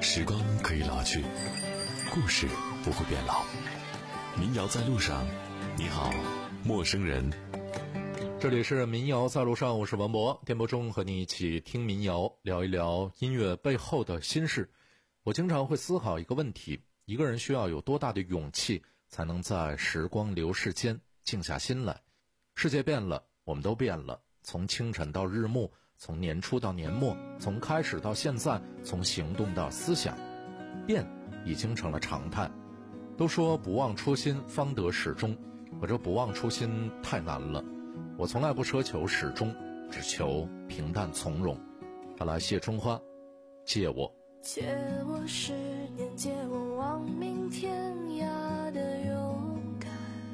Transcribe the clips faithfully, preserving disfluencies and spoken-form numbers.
时光可以老去，故事不会变老。民谣在路上，你好，陌生人。 这里是民谣在路上，我是文博，电波中和你一起听民谣，聊一聊音乐背后的心事。我经常会思考一个问题，一个人需要有多大的勇气，才能在时光流逝间静下心来。世界变了，我们都变了，从清晨到日暮，从年初到年末，从开始到现在，从行动到思想，变已经成了常态。都说不忘初心方得始终，可这不忘初心太难了。我从来不奢求始终，只求平淡从容。看来谢春花，借我借我十年，借我亡命天涯的勇敢，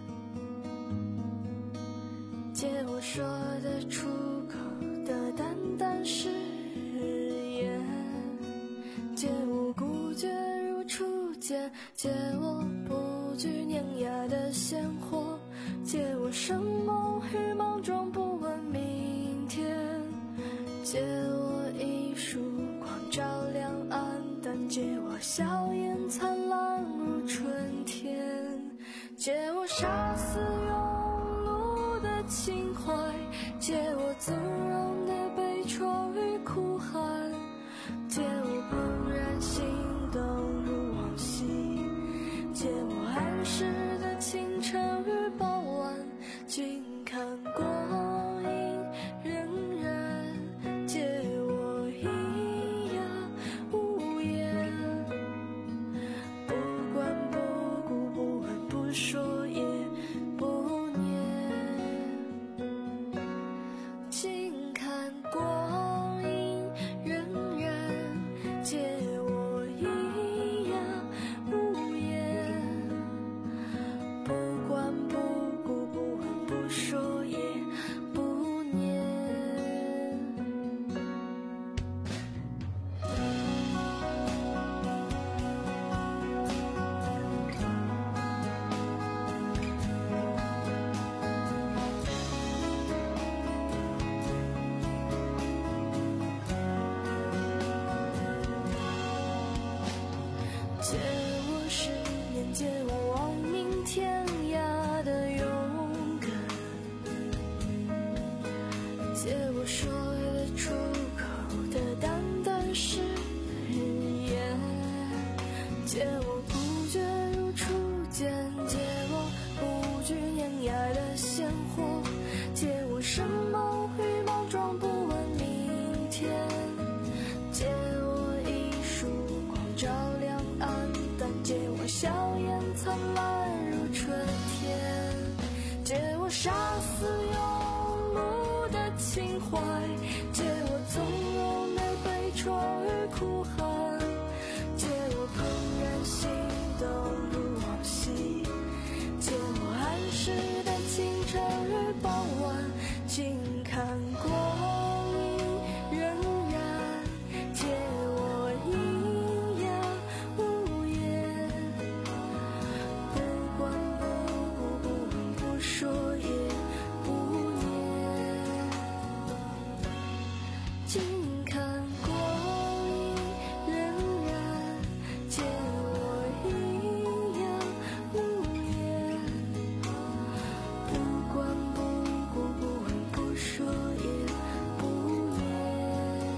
借我说得出口的淡淡誓言，借我孤绝如初见，借我不惧碾压的鲜活，借我生猛与莽撞不问明天，借我一束光照亮暗淡，借我笑颜灿烂如春天，借我杀死庸碌的情怀，借我纵容的悲怆与哭喊，借我怦然心动如往昔，借我安适的清晨与傍晚，静看光阴荏苒，借我咿呀无言，不管不顾不问不说也不念，静看光阴荏苒，借我咿呀无言，不管不顾不问不说也不念。借我十年，借我亡命天涯的勇敢，借我说得出口的淡淡誓言，借我不绝如初见，借我不惧碾压的鲜活，借我生猛与莽撞不问明天，借我一束光照亮暗淡，借我笑颜灿烂如春天，借我杀死庸碌的情怀，借我纵容的悲怆与哭喊，借我怦然心动如往昔，借我安适的清晨与傍晚，静看光阴荏苒，借我咿呀无言，不管不顾不问不说也不念，静看光阴荏苒，借我咿呀无言，不管不顾不问不说也不念。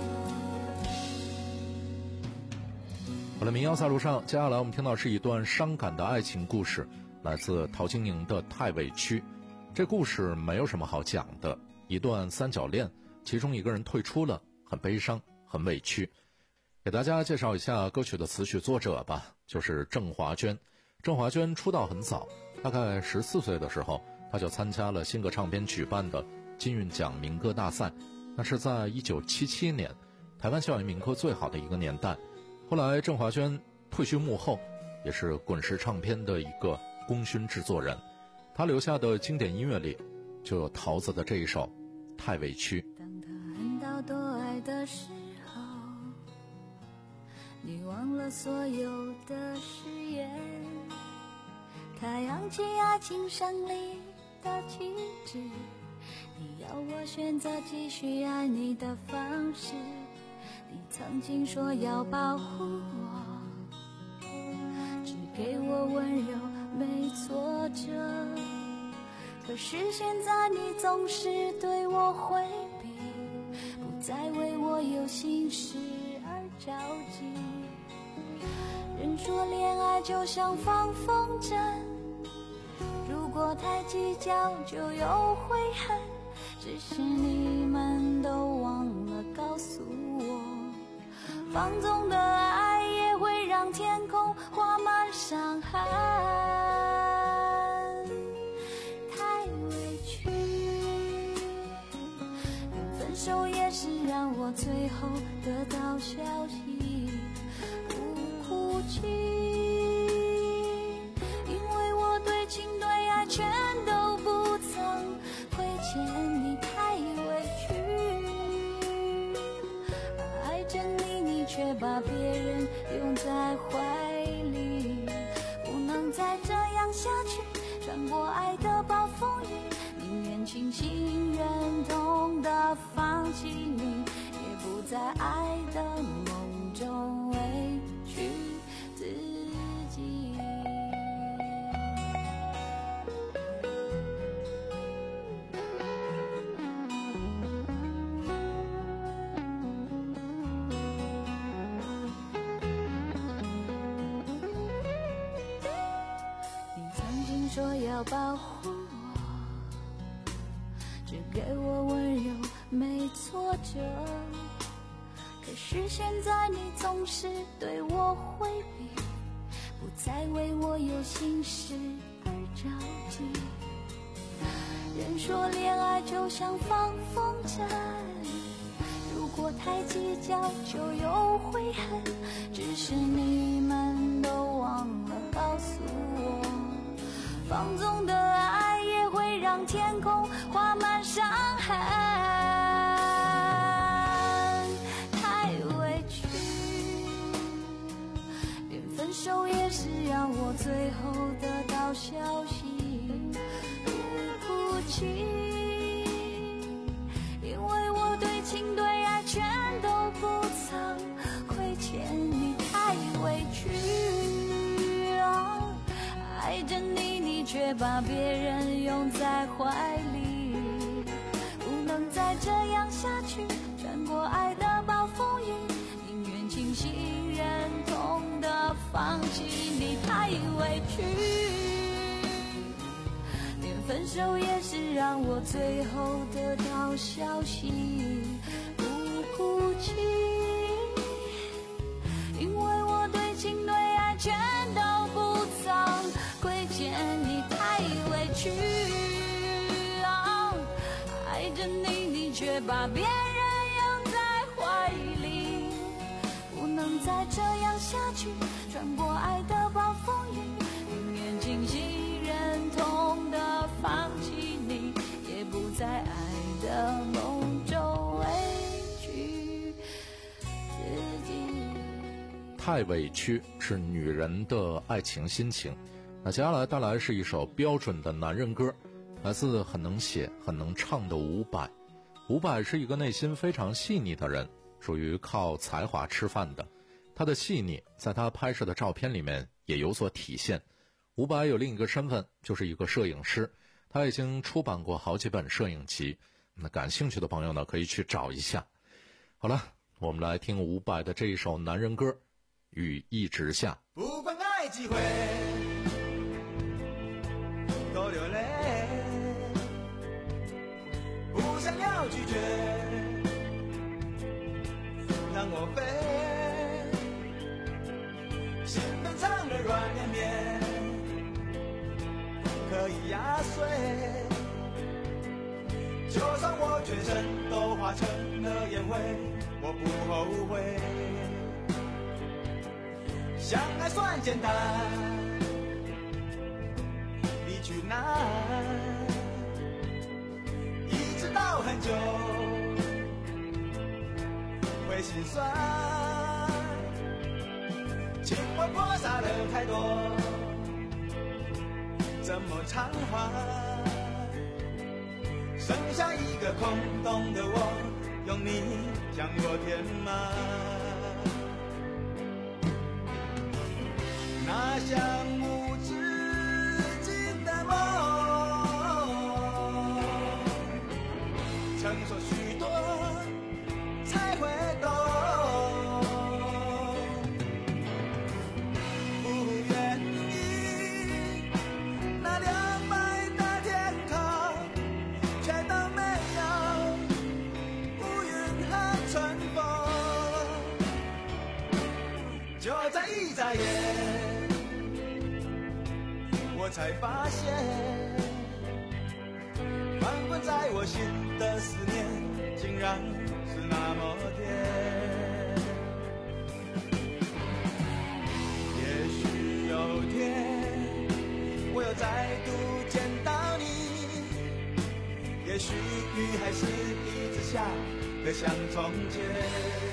好了，民谣在路上，接下来我们听到是一段伤感的爱情故事，来自陶晶莹的《太委屈》。这故事没有什么好讲的，一段三角恋，其中一个人退出了，很悲伤，很委屈。给大家介绍一下歌曲的词曲作者吧，就是郑华娟。郑华娟出道很早，大概十四岁的时候，她就参加了新歌唱片举办的金韵奖民歌大赛，那是在一九七七年，台湾校园民歌最好的一个年代。后来郑华娟退居幕后，也是滚石唱片的一个功勋制作人。她留下的经典音乐里就有陶子的这一首《太委屈》。 当他恨到多爱的时候，你忘了所有的誓言，他扬起爱情胜利的旗帜，你要我选择继续爱你的方式，你曾曾经说要保护我，只给我温柔没挫折，可是现在你总是对我回避，不再为我有心事而着急。人说恋爱就像放风筝，如果太计较就有悔恨，只是你们都忘了告诉我，放纵的爱也会让天空画满伤痕。太委屈，分手也是让我最后得到消息，不哭泣，因为我对情对爱全都不曾亏欠你，太委屈，爱着你，你却把别人拥在怀里，不能再这样下去，穿过爱的暴风雨，宁愿清醒忍痛的放弃你，也不在爱的梦中委屈自己。你曾经说要保护我，只给我温柔没挫折，可是现在你总是对我回避，不再为我有心事而着急。人说恋爱就像放风筝，如果太计较就有悔恨，只是你们都忘了告诉我，放纵的爱也会让天空画满伤痕。太委屈，连分手也是让我最后得到消息，不哭泣，因为我对情对爱全都不曾亏欠你，太委屈啊，爱着你，你却把别人拥在怀里，不能再这样下去，穿过爱的暴风雨，宁愿清醒忍痛的放弃你，太委屈，连分手也是让我最后得到消息，不哭泣，因为我对情对爱全都不曾亏欠你，太委屈啊，爱着你，你却把别人拥在怀里，不能再这样下去，穿过爱的暴风雨，宁愿清醒忍痛的放弃你，也不在爱的梦中委屈自己。 太委屈是女人的爱情心情。那接下来带来是一首标准的男人歌，来自很能写很能唱的伍佰。伍佰是一个内心非常细腻的人，属于靠才华吃饭的。他的细腻在他拍摄的照片里面也有所体现。伍佰有另一个身份，就是一个摄影师，他已经出版过好几本摄影集，那感兴趣的朋友呢可以去找一下。好了，我们来听伍佰的这一首男人歌《雨一直下》。 不管爱几回都流泪，不想要拒绝，让我飞，心门藏的软绵绵，可以压碎，就算我全身都化成了烟灰，我不后悔。相爱算简单，离去难，一直到很久会心酸，情话播撒了太多，怎么偿还？剩下一个空洞的我，用你将我填满。 眨眼，我才发现，翻滚在我心的思念，竟然是那么甜。也许有天，我又再度见到你，也许雨还是一直下得像从前。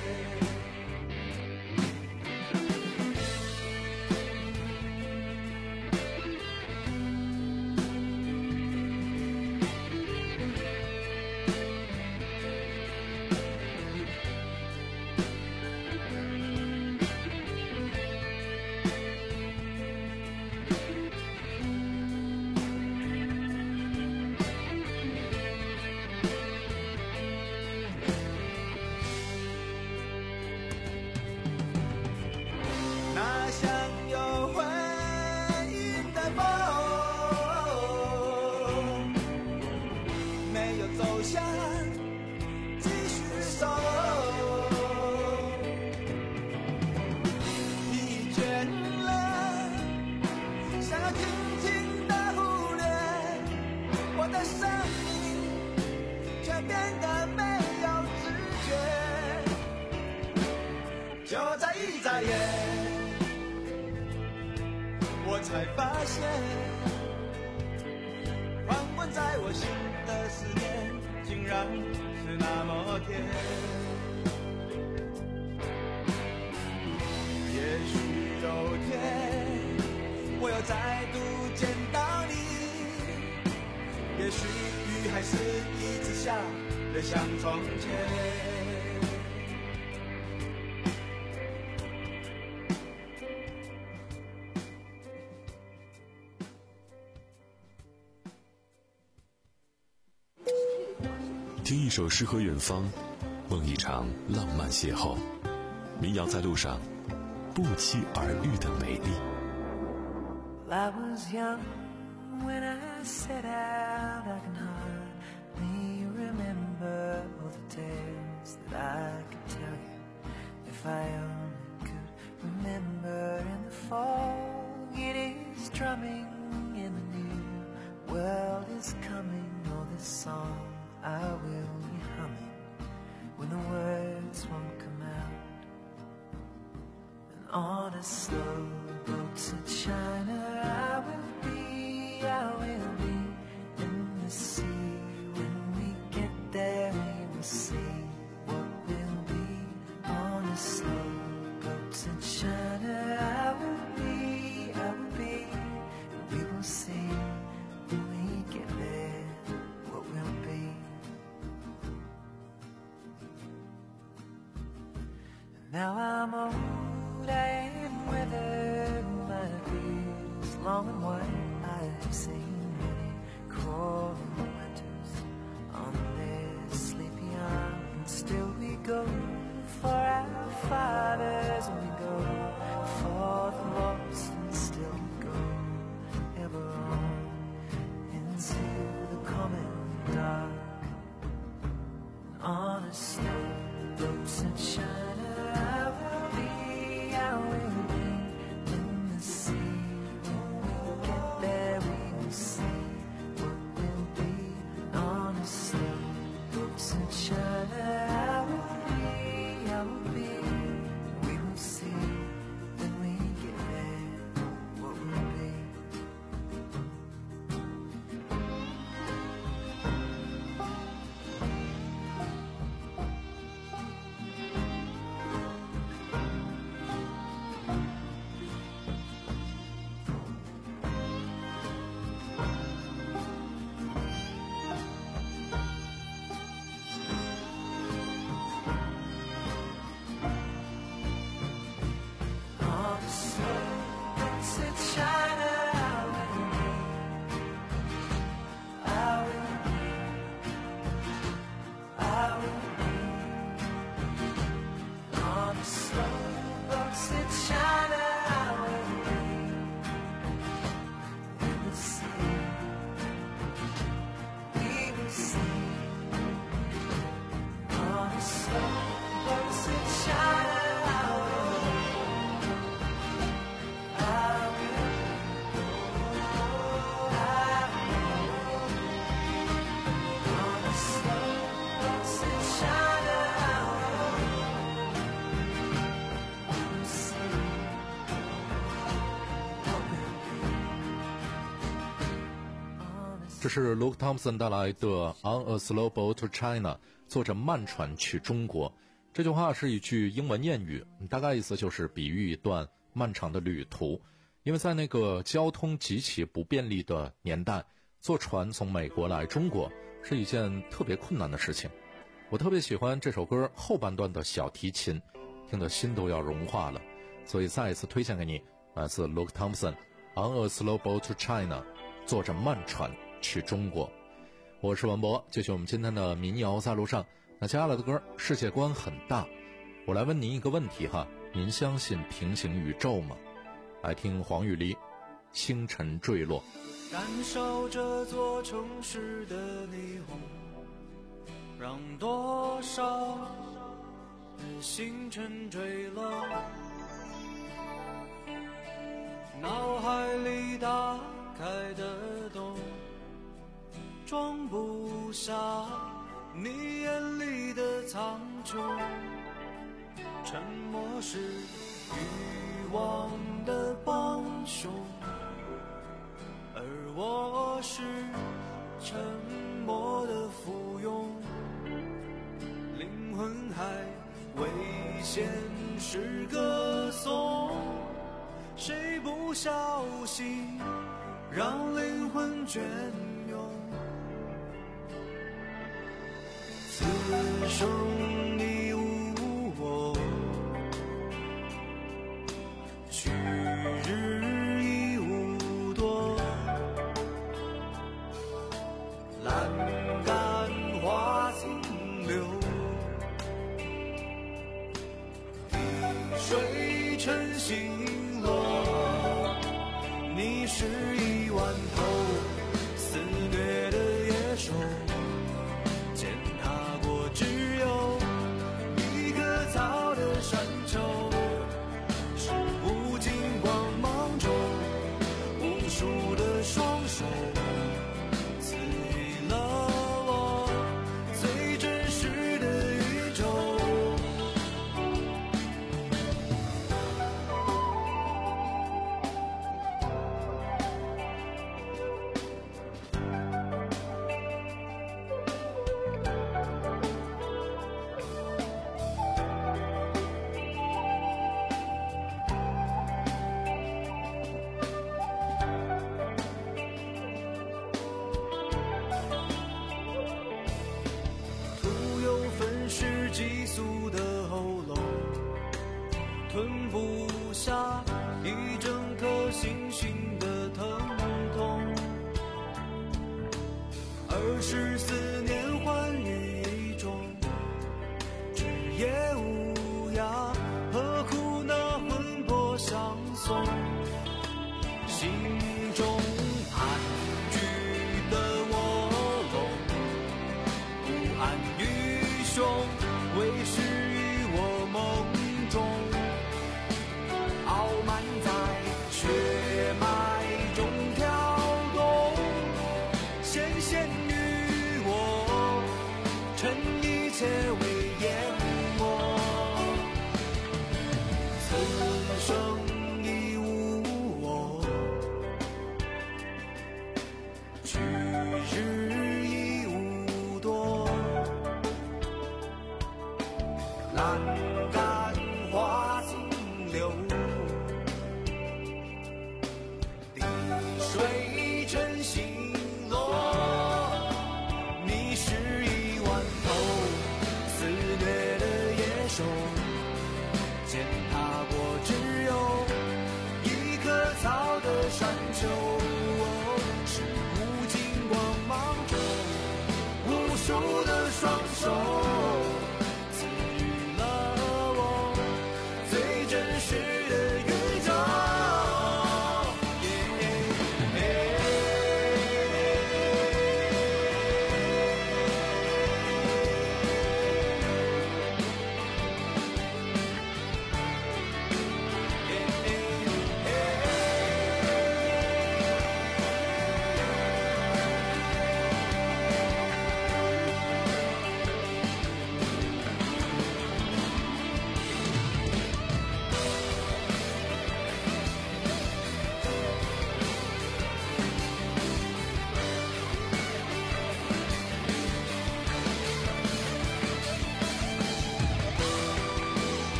一眨眼，我才发现，翻滚在我心的思念，竟然是那么甜。也许有天，我又再度见到你，也许雨还是一直下得像从前。 听一首诗和远方，梦一场浪漫邂逅。民谣在路上，不期而遇的美丽。 I was young when I set out. I can hardly remember all the tales that I could tell you. If I only could remember in the fog, it is drumming in the new world is coming. Oh, this song I will be humming when the words won't come out. And on a slow boat to China I will be, I will be in the sea. When we get there we will see what will be. On a slow boat to China I will be, I will be, and we will see when we get there what will be. And now I'm old, I am weathered, my beard is long and white. I've seen many cold winters on their sleepy arms. Still we go for our fathers, and we go for the lost, and still we go ever on into the common dark. And on a slow boat to China I will be, I will be in the sea. When we get there we will see what will be. On a slow boat to China I will be, I will be, we will see when we get there what will be. 这是 Luke Thompson 带来的 On a Slow Boat to China， 坐着慢船去中国。这句话是一句英文谚语，大概意思就是比喻一段漫长的旅途。因为在那个交通极其不便利的年代，坐船从美国来中国是一件特别困难的事情。我特别喜欢这首歌后半段的小提琴，听得心都要融化了，所以再一次推荐给你，来自 Luke Thompson On a Slow Boat to China， 坐着慢船去中国。我是文博，继续我们今天的民谣在路上。那接下来的歌世界观很大，我来问您一个问题哈，您相信平行宇宙吗？来听黄雨梨星辰坠落。 燃烧这座城市的霓虹，让多少的星辰坠落，脑海里打开的洞装不下你眼里的苍穹，沉默是欲望的帮凶，而我是沉默的附庸，灵魂还为现实歌颂，谁不小心让灵魂隽永？此生你无我，去日已无多，栏杆花清流，滴水成星落，你是一万头肆虐的野兽，践踏过只有一棵草的山丘，是无尽光芒中无数的双手赐予了我最真实的宇宙。激素的喉咙吞不下一整颗星星的疼痛，而是思念欢愉一种枝叶无涯，何苦那魂魄相送，心中盘踞的卧龙不安于胸，为始于我梦中，傲慢在血脉中跳动，显现于我，趁一切为淹没。此生已无我，去日已无多，栏杆花清流，滴水成星落，你是一万头肆虐的野兽，践踏过只有一棵草的山丘，是无尽光芒中无数的双手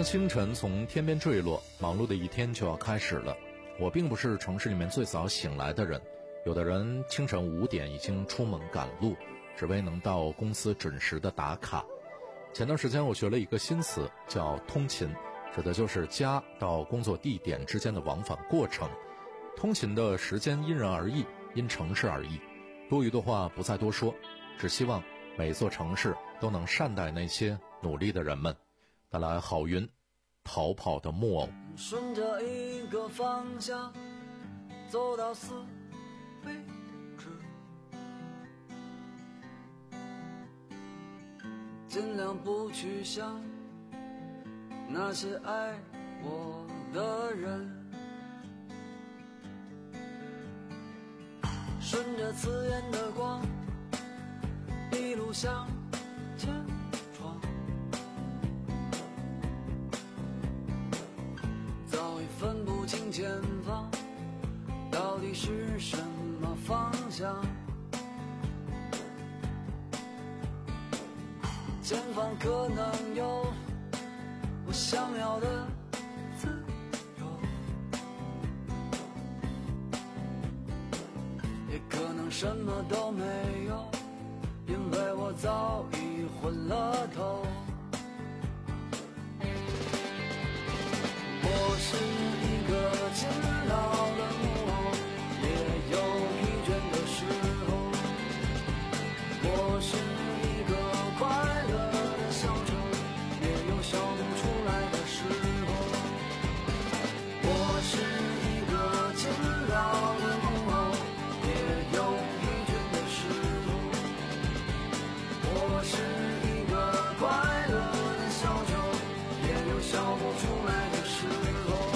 星辰从天边坠落，忙碌的一天就要开始了。我并不是城市里面最早醒来的人，有的人清晨五点已经出门赶路，只为能到公司准时的打卡。前段时间我学了一个新词，叫通勤，指的就是家到工作地点之间的往返过程。通勤的时间因人而异，因城市而异，多余的话不再多说，只希望每座城市都能善待那些努力的人们。带来郝云，逃跑的木偶。 顺着一个方向走到死为止，尽量不去想那些爱我的人，顺着刺眼的光一路向前闯，早已分不清前方到底是什么方向，前方可能有我想要的自由，也可能什么都没有，因为我早已昏了头。我是一个勤劳的木偶，也有疲倦的时候。我是一个快乐的小丑，也有笑不出来的时候。我是一个勤劳的木偶，也有疲倦的时候。我是一个快乐的小丑，也有笑不出来的时候。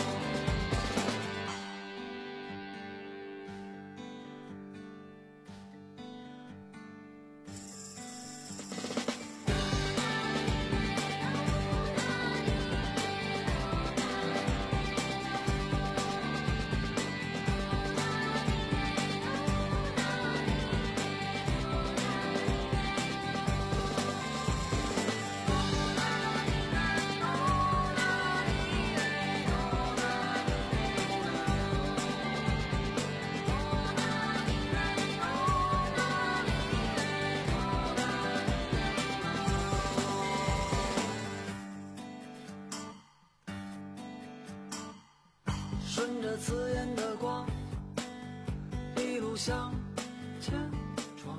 顺着刺眼的光一路向前闯，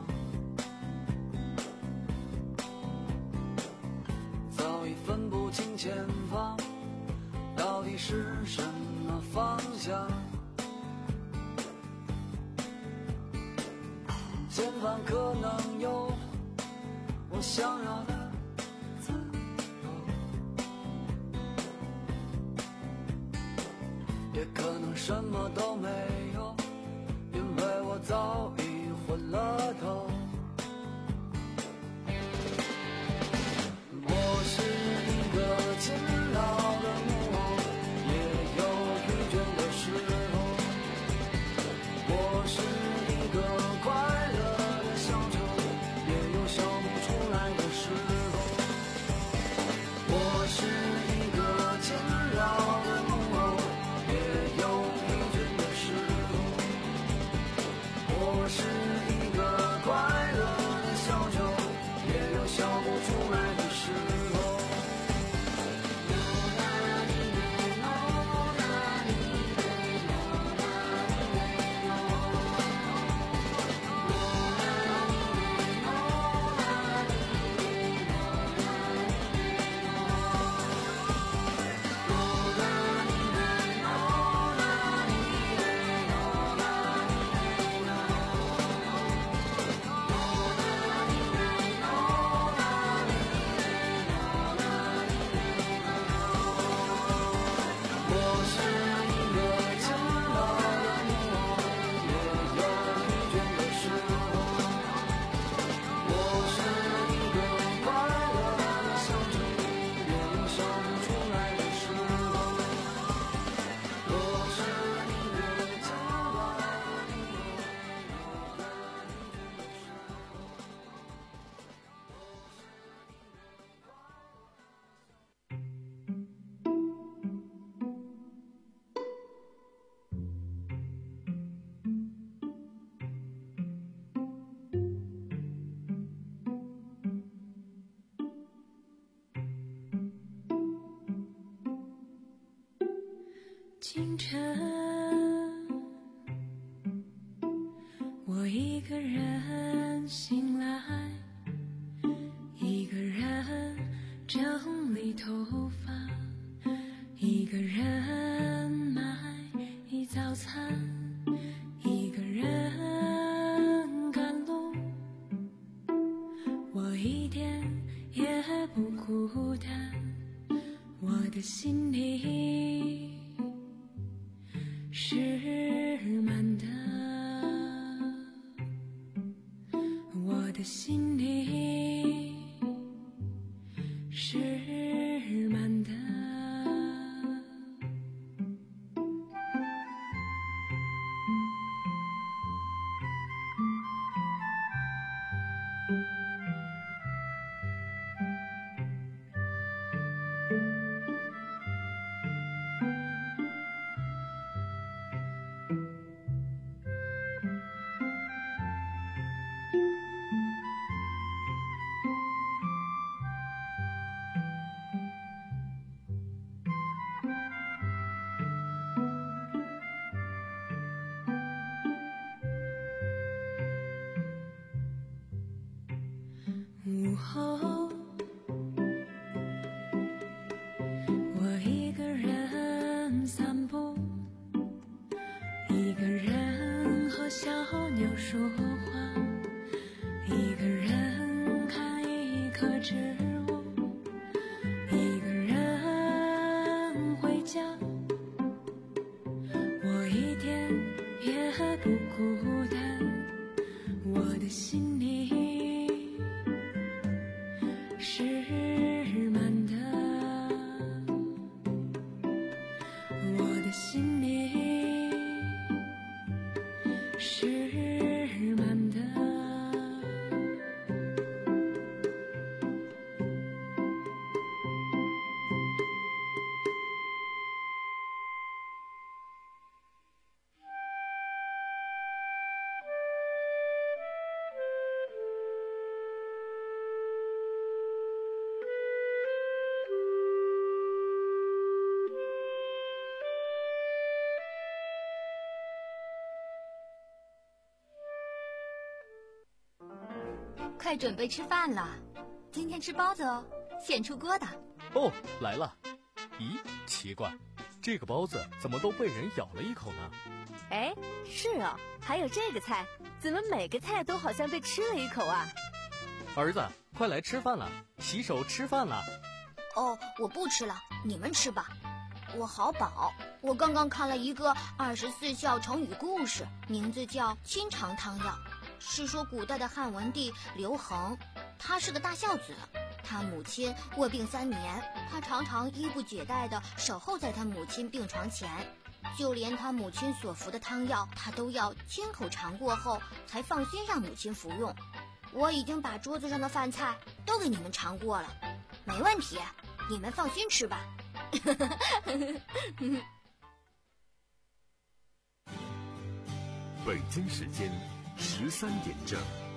早已分不清前方到底是什么方向，前方可能有我想要的自由，也可能什么都没有，因为我早已昏了头。我是一个勤劳的木偶，也有疲倦的时候。我是一个快乐的小丑，也有笑不出来的时候。我是一个勤劳的木偶，也有疲倦的时候。我是清晨，我一个人醒来，一个人整理头发，一个人买早餐，一个人赶路，我一点也不孤单，我的心里是满的，我的心里是满的。午后，我一个人散步，一个人和小鸟说话，一个人看一棵植物，一个人回家，我一点也不孤单，我的心里是满的，我的心里是满的。 快准备吃饭了，今天吃包子哦，现出锅的。 哦，来了。咦，奇怪，这个包子怎么都被人咬了一口呢？ 哎，是哦，还有这个菜，怎么每个菜都好像被吃了一口啊？ 儿子，快来吃饭了，洗手吃饭了。 哦，我不吃了，你们吃吧，我好饱。我刚刚看了一个二十四孝成语故事，名字叫《清肠汤药》。是说古代的汉文帝刘恒，他是个大孝子，他母亲卧病三年，他常常衣不解带地守候在他母亲病床前，就连他母亲所服的汤药，他都要亲口尝过后才放心让母亲服用。我已经把桌子上的饭菜都给你们尝过了，没问题，你们放心吃吧。 北京时间十三点整。